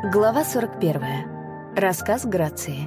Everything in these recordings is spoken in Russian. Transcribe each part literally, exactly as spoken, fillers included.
Глава сорок первая. Рассказ Грации.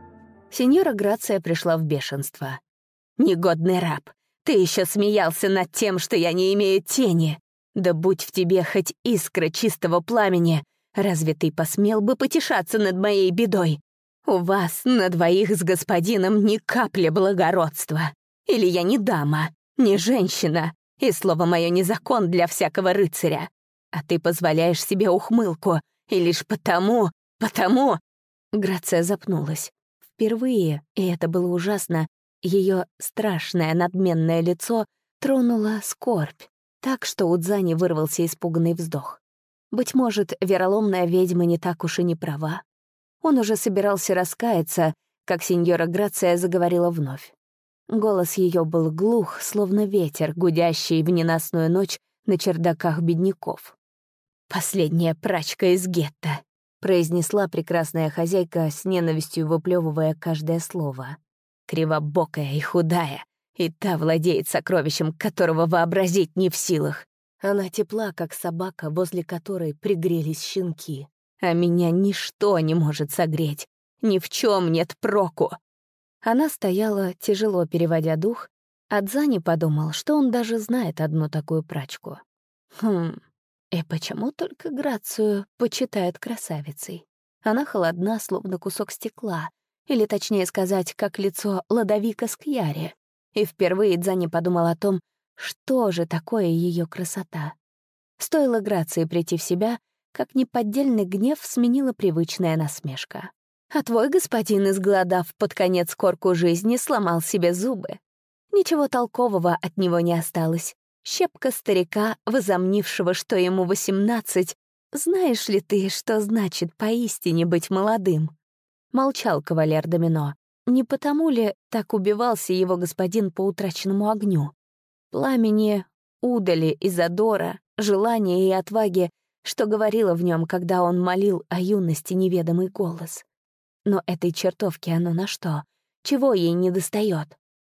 Сеньора Грация пришла в бешенство. «Негодный раб, ты еще смеялся над тем, что я не имею тени. Да будь в тебе хоть искра чистого пламени, разве ты посмел бы потешаться над моей бедой? У вас на двоих с господином ни капли благородства. Или я не дама, не женщина, и слово мое не закон для всякого рыцаря. А ты позволяешь себе ухмылку, и лишь потому, потому...» Грация запнулась. Впервые, и это было ужасно, ее страшное надменное лицо тронула скорбь, так что у Дзани вырвался испуганный вздох. Быть может, вероломная ведьма не так уж и не права. Он уже собирался раскаяться, как сеньора Грация заговорила вновь. Голос ее был глух, словно ветер, гудящий в ненастную ночь на чердаках бедняков. «Последняя прачка из гетто», — произнесла прекрасная хозяйка, с ненавистью выплевывая каждое слово. «Кривобокая и худая, и та владеет сокровищем, которого вообразить не в силах. Она тепла, как собака, возле которой пригрелись щенки. А меня ничто не может согреть, ни в чем нет проку». Она стояла, тяжело переводя дух, а Дзани подумал, что он даже знает одну такую прачку. Хм... И почему только Грацию почитают красавицей? Она холодна, словно кусок стекла, или, точнее сказать, как лицо Лодовика Скьяри. И впервые Дзани подумал о том, что же такое ее красота. Стоило Грации прийти в себя, как неподдельный гнев сменила привычная насмешка. «А твой господин, изголодав под конец корку жизни, сломал себе зубы. Ничего толкового от него не осталось. Щепка старика, возомнившего, что ему восемнадцать. Знаешь ли ты, что значит поистине быть молодым?» Молчал кавалер Домино. Не потому ли так убивался его господин по утраченному огню? Пламени, удали, изодора, желания и отваги, что говорило в нем, когда он молил о юности неведомый голос. Но этой чертовке оно на что? Чего ей недостает?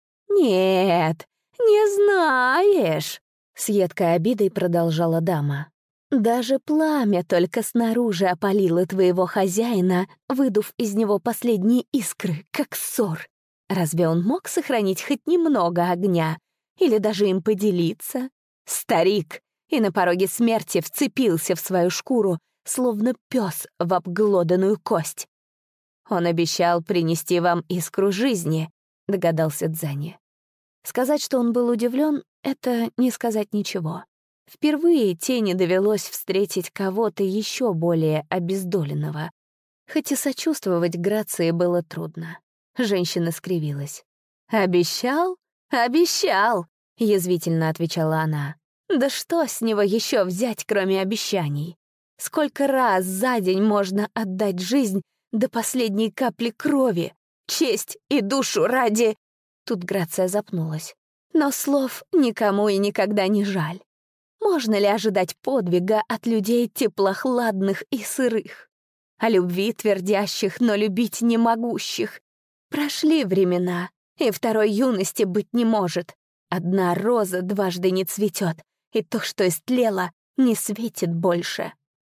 «Нет, не знаешь», — с едкой обидой продолжала дама. «Даже пламя только снаружи опалило твоего хозяина, выдув из него последние искры, как ссор. Разве он мог сохранить хоть немного огня? Или даже им поделиться? Старик! И на пороге смерти вцепился в свою шкуру, словно пес в обглоданную кость. Он обещал принести вам искру жизни», — догадался Дзани. Сказать, что он был удивлен, это не сказать ничего. Впервые Тени довелось встретить кого-то еще более обездоленного. Хоть и сочувствовать Грации было трудно. Женщина скривилась. «Обещал? Обещал!» — язвительно отвечала она. «Да что с него еще взять, кроме обещаний? Сколько раз за день можно отдать жизнь до последней капли крови, честь и душу ради...» Тут Грация запнулась. «Но слов никому и никогда не жаль. Можно ли ожидать подвига от людей теплохладных и сырых? О любви твердящих, но любить не могущих? Прошли времена, и второй юности быть не может. Одна роза дважды не цветет, и то, что истлело, не светит больше».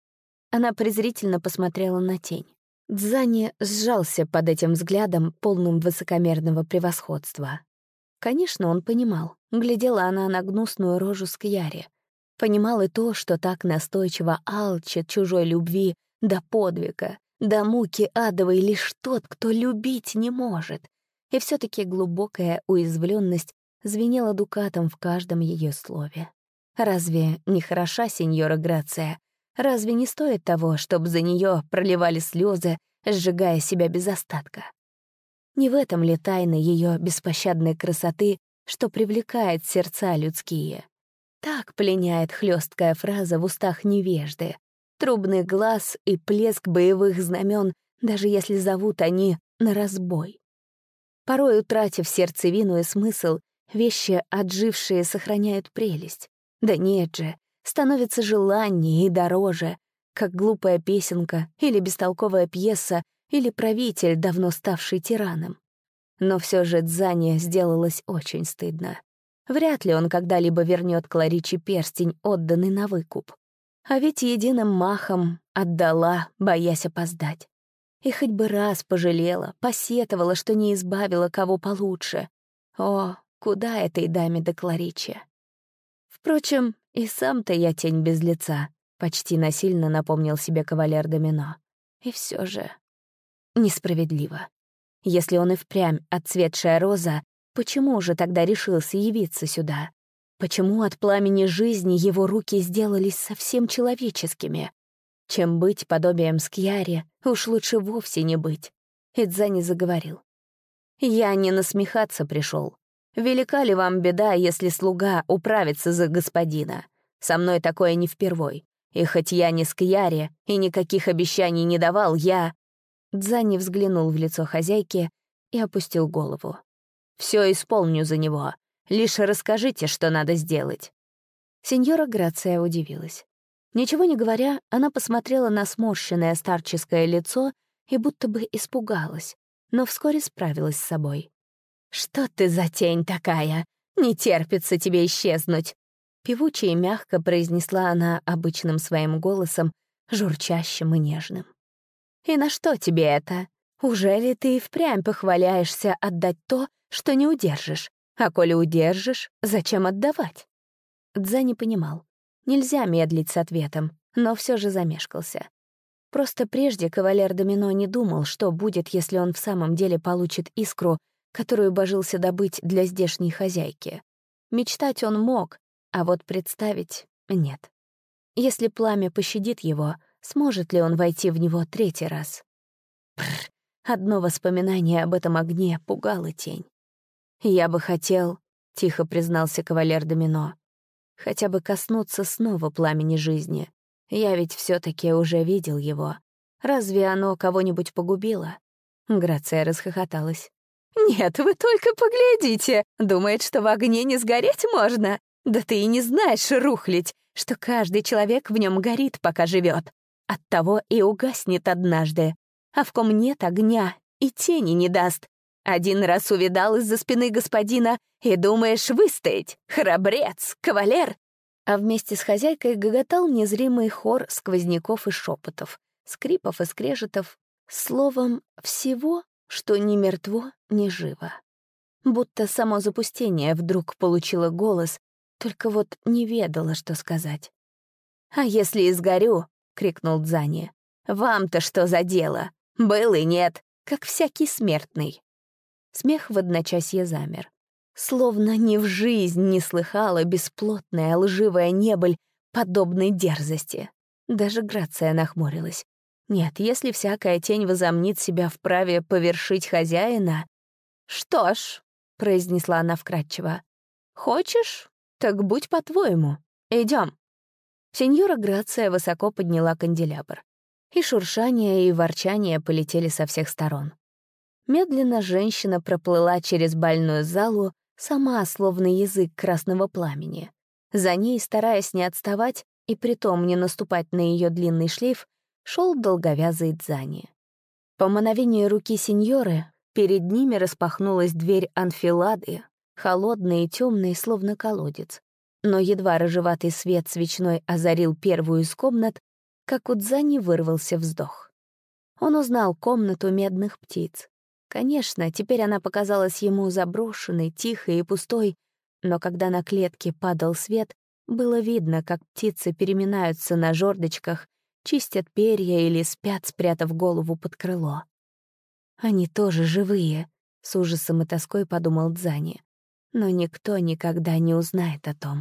Она презрительно посмотрела на тень. Дзани сжался под этим взглядом, полным высокомерного превосходства. Конечно, он понимал. Глядела она на гнусную рожу Скьяри. Понимал и то, что так настойчиво алчит чужой любви до подвига, до муки адовой лишь тот, кто любить не может. И все-таки глубокая уязвленность звенела дукатом в каждом ее слове. Разве не хороша сеньора Грация? Разве не стоит того, чтобы за нее проливали слезы, сжигая себя без остатка? Не в этом ли тайна ее беспощадной красоты, что привлекает сердца людские? Так пленяет хлесткая фраза в устах невежды, трубный глаз и плеск боевых знамен, даже если зовут они на разбой. Порой, утратив сердцевину и смысл, вещи, отжившие, сохраняют прелесть. Да нет же, становится желаннее и дороже, как глупая песенка или бестолковая пьеса или правитель, давно ставший тираном. Но все же Дзане сделалось очень стыдно. Вряд ли он когда-либо вернет Кларичи перстень, отданный на выкуп. А ведь единым махом отдала, боясь опоздать. И хоть бы раз пожалела, посетовала, что не избавила кого получше. О, куда этой даме до Кларичи? Впрочем, и сам-то я тень без лица, почти насильно напомнил себе кавалер Домино. И все же несправедливо. Если он и впрямь отцветшая роза, почему же тогда решился явиться сюда? Почему от пламени жизни его руки сделались совсем человеческими? Чем быть подобием Скьяри, уж лучше вовсе не быть. Идзани заговорил. «Я не насмехаться пришел. Велика ли вам беда, если слуга управится за господина? Со мной такое не впервой. И хоть я не Скьяри и никаких обещаний не давал, я...» Дзани взглянул в лицо хозяйки и опустил голову. «Все исполню за него. Лишь расскажите, что надо сделать». Сеньора Грация удивилась. Ничего не говоря, она посмотрела на сморщенное старческое лицо и будто бы испугалась, но вскоре справилась с собой. «Что ты за тень такая? Не терпится тебе исчезнуть!» Певуче и мягко произнесла она обычным своим голосом, журчащим и нежным. «И на что тебе это? Ужели ты и впрямь похваляешься отдать то, что не удержишь? А коли удержишь, зачем отдавать?» Дза не понимал. Нельзя медлить с ответом, но все же замешкался. Просто прежде кавалер Домино не думал, что будет, если он в самом деле получит искру, которую божился добыть для здешней хозяйки. Мечтать он мог, а вот представить — нет. Если пламя пощадит его, сможет ли он войти в него третий раз? Пррр, одно воспоминание об этом огне пугало тень. «Я бы хотел», — тихо признался кавалер Домино, «хотя бы коснуться снова пламени жизни. Я ведь все таки уже видел его. Разве оно кого-нибудь погубило?» Грация расхохоталась. «Нет, вы только поглядите! Думает, что в огне не сгореть можно? Да ты и не знаешь, рухлядь, что каждый человек в нем горит, пока живет. Оттого и угаснет однажды. А в ком нет огня, и тени не даст. Один раз увидал из-за спины господина и думаешь выстоять. Храбрец, кавалер!» А вместе с хозяйкой гоготал незримый хор сквозняков и шепотов, скрипов и скрежетов, словом, всего, что ни мертво, ни живо. Будто само запустение вдруг получило голос, только вот не ведало, что сказать. «А если и сгорю?» — крикнул Дзани. «Вам-то что за дело? Был и нет, как всякий смертный». Смех в одночасье замер. Словно ни в жизнь не слыхала бесплотная лживая небыль подобной дерзости. Даже Грация нахмурилась. Нет, если всякая тень возомнит себя вправе повершить хозяина... «Что ж», — произнесла она вкратчиво, — «хочешь? Так будь по-твоему. Идем». Сеньора Грация высоко подняла канделябр. И шуршание, и ворчание полетели со всех сторон. Медленно женщина проплыла через бальную залу, сама словно язык красного пламени. За ней, стараясь не отставать и притом не наступать на ее длинный шлейф, шел долговязый Дзани. По мановению руки сеньоры перед ними распахнулась дверь анфилады, холодная и темная, словно колодец. Но едва рыжеватый свет свечной озарил первую из комнат, как у Дзани вырвался вздох. Он узнал комнату медных птиц. Конечно, теперь она показалась ему заброшенной, тихой и пустой, но когда на клетке падал свет, было видно, как птицы переминаются на жердочках, чистят перья или спят, спрятав голову под крыло. «Они тоже живые», — с ужасом и тоской подумал Дзани. Но никто никогда не узнает о том.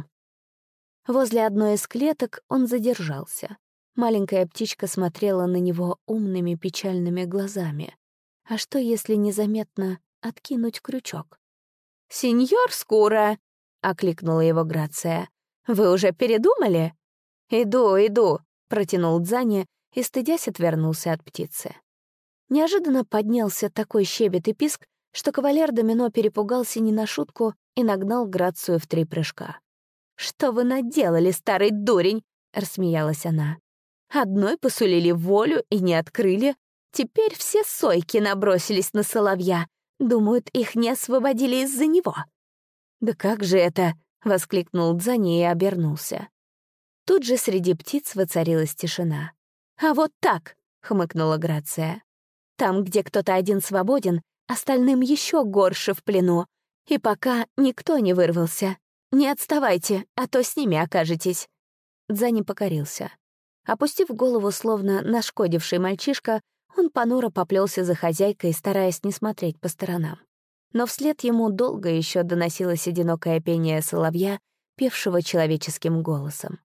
Возле одной из клеток он задержался. Маленькая птичка смотрела на него умными печальными глазами. А что, если незаметно откинуть крючок? «Сеньор Скура!» — окликнула его Грация. «Вы уже передумали?» «Иду, иду!» — протянул Дзани и, стыдясь, отвернулся от птицы. Неожиданно поднялся такой щебет и писк, что кавалер Домино перепугался не на шутку и нагнал Грацию в три прыжка. «Что вы наделали, старый дурень?» — рассмеялась она. «Одной посулили волю и не открыли. Теперь все сойки набросились на соловья. Думают, их не освободили из-за него». «Да как же это?» — воскликнул Дзани и обернулся. Тут же среди птиц воцарилась тишина. «А вот так!» — хмыкнула Грация. «Там, где кто-то один свободен, остальным еще горше в плену. И пока никто не вырвался. Не отставайте, а то с ними окажетесь». Дзани покорился. Опустив голову, словно нашкодивший мальчишка, он понуро поплелся за хозяйкой, стараясь не смотреть по сторонам. Но вслед ему долго еще доносилось одинокое пение соловья, певшего человеческим голосом.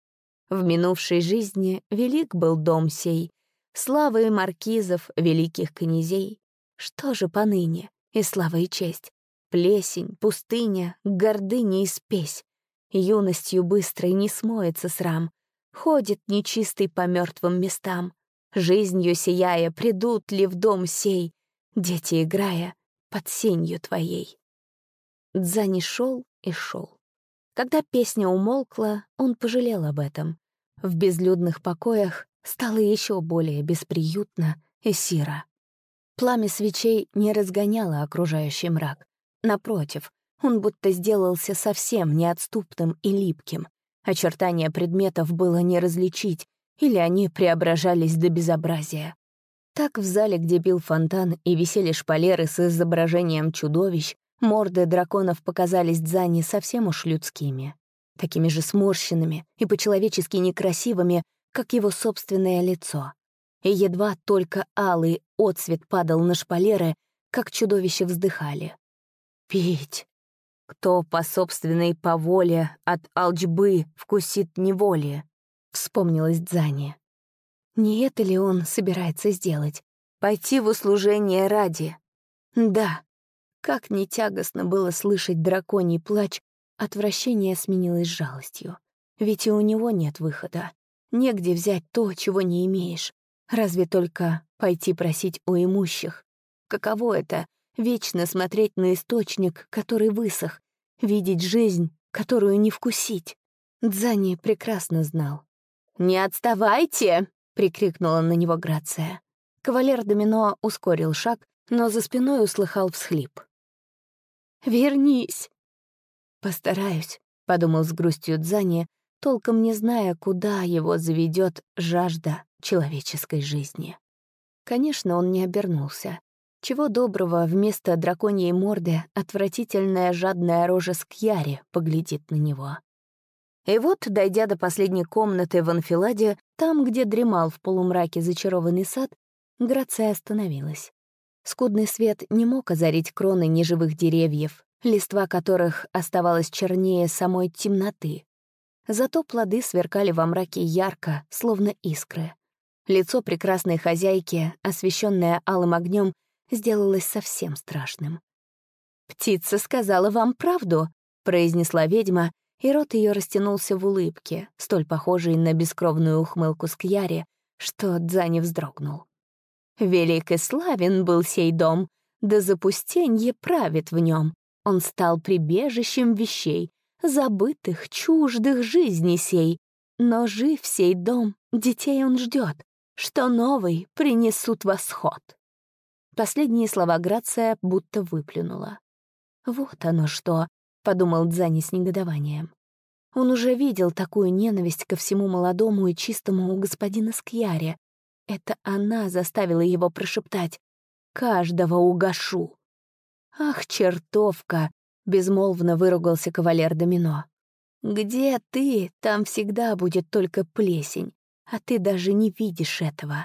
В минувшей жизни велик был дом сей, славы маркизов, великих князей. Что же поныне? И слава, и честь. Плесень, пустыня, гордыня и спесь. Юностью быстрой не смоется срам. Ходит нечистый по мертвым местам. Жизнью сияя, придут ли в дом сей, дети играя под сенью твоей. Дзани шел и шел. Когда песня умолкла, он пожалел об этом. В безлюдных покоях стало еще более бесприютно и сиро. Пламя свечей не разгоняло окружающий мрак. Напротив, он будто сделался совсем неотступным и липким. Очертания предметов было не различить, или они преображались до безобразия. Так в зале, где бил фонтан и висели шпалеры с изображением чудовищ, морды драконов показались Дзани совсем уж людскими, такими же сморщенными и по-человечески некрасивыми, как его собственное лицо. И едва только алый отсвет падал на шпалеры, как чудовища вздыхали. «Пить! Кто по собственной поволе от алчбы вкусит неволи?» — вспомнилась Дзани. Не это ли он собирается сделать? Пойти в услужение ради? Да. Как не тягостно было слышать драконий плач, отвращение сменилось жалостью. Ведь и у него нет выхода. Негде взять то, чего не имеешь. Разве только пойти просить у имущих. Каково это — вечно смотреть на источник, который высох, видеть жизнь, которую не вкусить? Дзани прекрасно знал. «Не отставайте!» — прикрикнула на него Грация. Кавалер Домино ускорил шаг, но за спиной услыхал всхлип. «Вернись!» «Постараюсь», — подумал с грустью Дзани, толком не зная, куда его заведет жажда человеческой жизни. Конечно, он не обернулся. Чего доброго, вместо драконьей морды отвратительная жадная рожа Скьяри поглядит на него. И вот, дойдя до последней комнаты в анфиладе, там, где дремал в полумраке зачарованный сад, Грация остановилась. Скудный свет не мог озарить кроны неживых деревьев, листва которых оставалась чернее самой темноты. Зато плоды сверкали во мраке ярко, словно искры. Лицо прекрасной хозяйки, освещенное алым огнем, сделалось совсем страшным. «Птица сказала вам правду», — произнесла ведьма, и рот ее растянулся в улыбке, столь похожей на бескровную ухмылку Скьяри, что Дзани вздрогнул. «Велик и славен был сей дом, да запустенье правит в нем. Он стал прибежищем вещей, забытых, чуждых жизни сей. Но жив сей дом, детей он ждет, что новый принесут восход». Последние слова Грация будто выплюнула. «Вот оно что», — подумал Дзани с негодованием. Он уже видел такую ненависть ко всему молодому и чистому у господина Скьяри. Это она заставила его прошептать: «Каждого угашу». «Ах, чертовка!» — безмолвно выругался кавалер Домино. «Где ты, там всегда будет только плесень, а ты даже не видишь этого».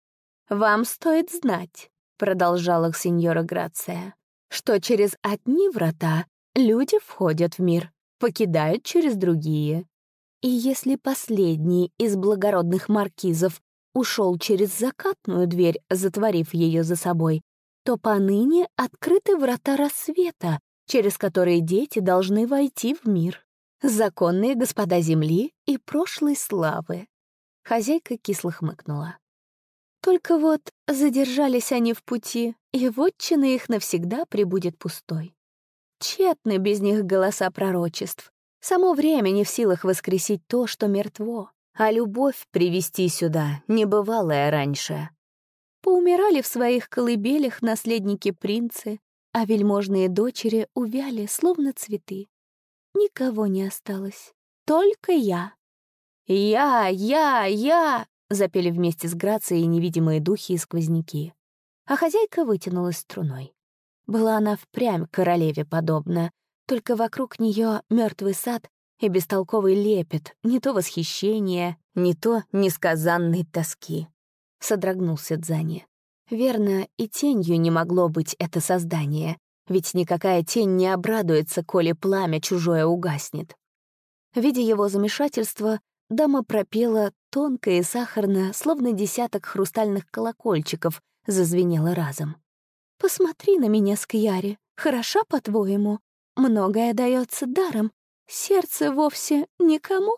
«Вам стоит знать», — продолжала сеньора Грация, «что через одни врата люди входят в мир, покидают через другие. И если последний из благородных маркизов ушел через закатную дверь, затворив ее за собой, то поныне открыты врата рассвета, через которые дети должны войти в мир. Законные господа земли и прошлой славы». Хозяйка кисло хмыкнула. «Только вот задержались они в пути, и вотчина их навсегда пребудет пустой. Тщетны без них голоса пророчеств. Само время не в силах воскресить то, что мертво, а любовь привести сюда небывалая раньше. Поумирали в своих колыбелях наследники-принцы, а вельможные дочери увяли, словно цветы. Никого не осталось, только я. «Я, я, я!» — запели вместе с Грацией невидимые духи и сквозняки. А хозяйка вытянулась струной. Была она впрямь королеве подобна, только вокруг нее мертвый сад и бестолковый лепет, не то восхищение, не то несказанной тоски. Содрогнулся Дзани. Верно, и тенью не могло быть это создание, ведь никакая тень не обрадуется, коли пламя чужое угаснет. Видя его замешательство, дама пропела тонко и сахарно, словно десяток хрустальных колокольчиков зазвенело разом. «Посмотри на меня, Скьяри, хороша, по-твоему? Многое дается даром, сердце вовсе никому».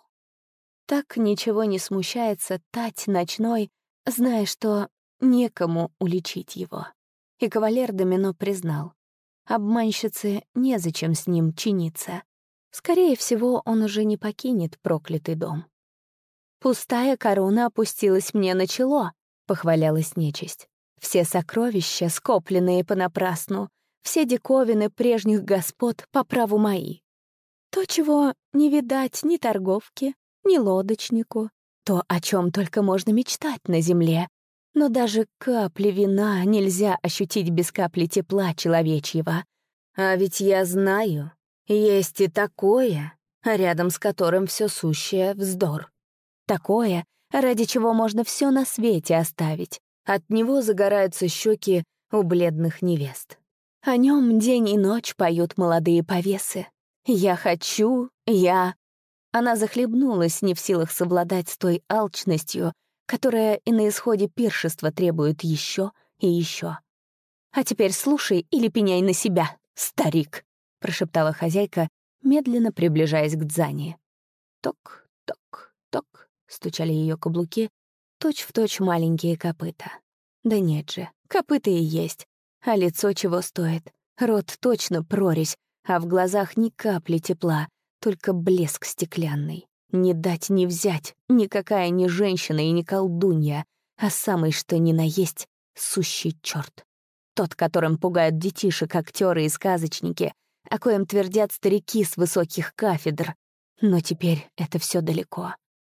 Так ничего не смущается тать ночной, зная, что некому уличить его. И кавалер Домино признал. Обманщице незачем с ним чиниться. Скорее всего, он уже не покинет проклятый дом. «Пустая корона опустилась мне на чело», — похвалялась нечисть. «Все сокровища, скопленные понапрасну, все диковины прежних господ по праву мои. То, чего не видать ни торговке, ни лодочнику, то, о чем только можно мечтать на земле. Но даже капли вина нельзя ощутить без капли тепла человечьего. А ведь я знаю, есть и такое, рядом с которым все сущее — вздор. Такое, ради чего можно все на свете оставить. От него загораются щеки у бледных невест. О нем день и ночь поют молодые повесы. «Я хочу, я...» Она захлебнулась, не в силах совладать с той алчностью, которая и на исходе пиршества требует еще и еще. «А теперь слушай или пеняй на себя, старик», — прошептала хозяйка, медленно приближаясь к Дзани. Ток, ток, ток, стучали ее каблуки, точь-в-точь маленькие копыта. Да нет же, копыта и есть, а лицо чего стоит, рот точно прорезь, а в глазах ни капли тепла, только блеск стеклянный. Не дать не взять, никакая не женщина и не колдунья, а самый что ни на есть сущий черт. Тот, которым пугают детишек, актеры и сказочники, о коем твердят старики с высоких кафедр. Но теперь это все далеко.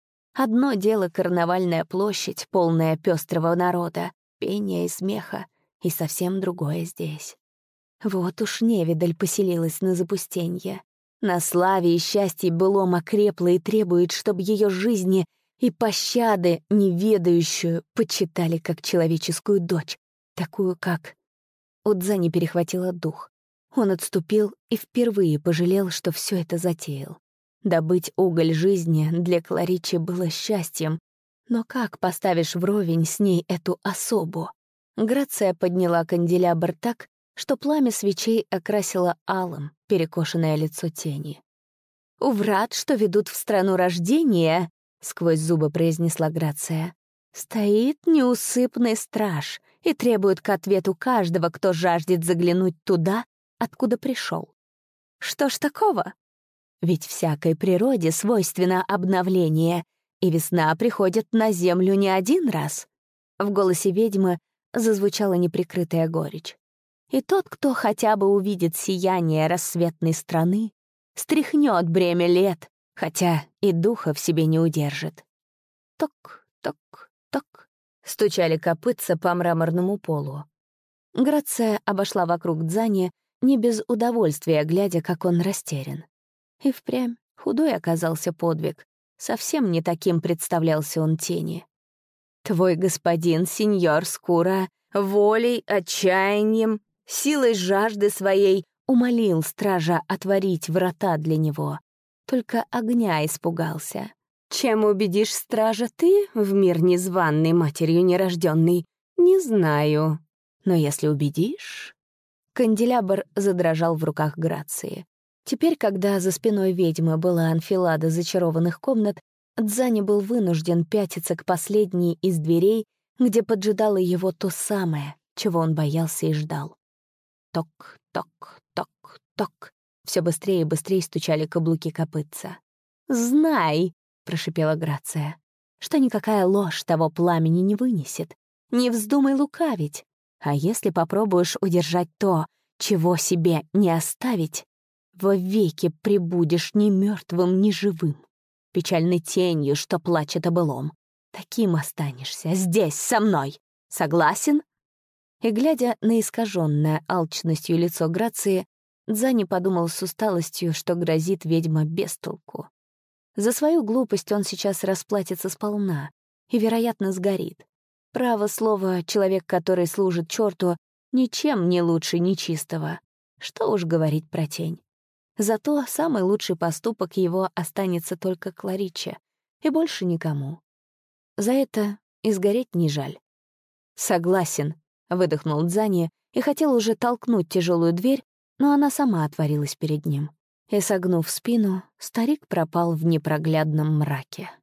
Одно дело — карнавальная площадь, полная пестрого народа, пения и смеха, и совсем другое здесь. Вот уж невидаль поселилась на запустенье. На славе и счастье былом окрепла и требует, чтобы ее жизни и пощады неведающую почитали как человеческую дочь, такую как... У Дзани перехватило дух. Он отступил и впервые пожалел, что все это затеял. Добыть уголь жизни для Кларичи было счастьем, но как поставишь вровень с ней эту особу? Грация подняла канделябр так, что пламя свечей окрасило алым перекошенное лицо тени. «У врат, что ведут в страну рождения», — сквозь зубы произнесла Грация, «стоит неусыпный страж и требует к ответу каждого, кто жаждет заглянуть туда, откуда пришел. Что ж такого? Ведь всякой природе свойственно обновление, и весна приходит на землю не один раз». В голосе ведьмы зазвучала неприкрытая горечь. И тот, кто хотя бы увидит сияние рассветной страны, стряхнет бремя лет, хотя и духа в себе не удержит. Ток, ток, ток, стучали копытца по мраморному полу. Грация обошла вокруг Дзани, не без удовольствия, глядя, как он растерян. И впрямь худой оказался подвиг. Совсем не таким представлялся он тени. «Твой господин, сеньор Скура, волей, отчаянием, силой жажды своей умолил стража отворить врата для него. Только огня испугался. Чем убедишь стража ты, в мир незваный, матерью нерожденный, не знаю. Но если убедишь...» Канделябр задрожал в руках Грации. Теперь, когда за спиной ведьмы была анфилада зачарованных комнат, Дзани был вынужден пятиться к последней из дверей, где поджидало его то самое, чего он боялся и ждал. Ток, ток, ток, ток. Все быстрее и быстрее стучали каблуки копытца. «Знай», — прошипела Грация, «что никакая ложь того пламени не вынесет. Не вздумай лукавить. А если попробуешь удержать то, чего себе не оставить, вовеки пребудешь ни мертвым, ни живым». печальной тенью, что плачет о былом. Таким останешься здесь, со мной. Согласен?» И, глядя на искаженное алчностью лицо Грации, Дзани подумал с усталостью, что грозит ведьма без толку. За свою глупость он сейчас расплатится сполна и, вероятно, сгорит. Право слово, человек, который служит черту, ничем не лучше нечистого. Что уж говорить про тень. Зато самый лучший поступок его останется только Клариче, и больше никому. За это и сгореть не жаль. «Согласен», — выдохнул Дзани и хотел уже толкнуть тяжелую дверь, но она сама отворилась перед ним. И, согнув спину, старик пропал в непроглядном мраке.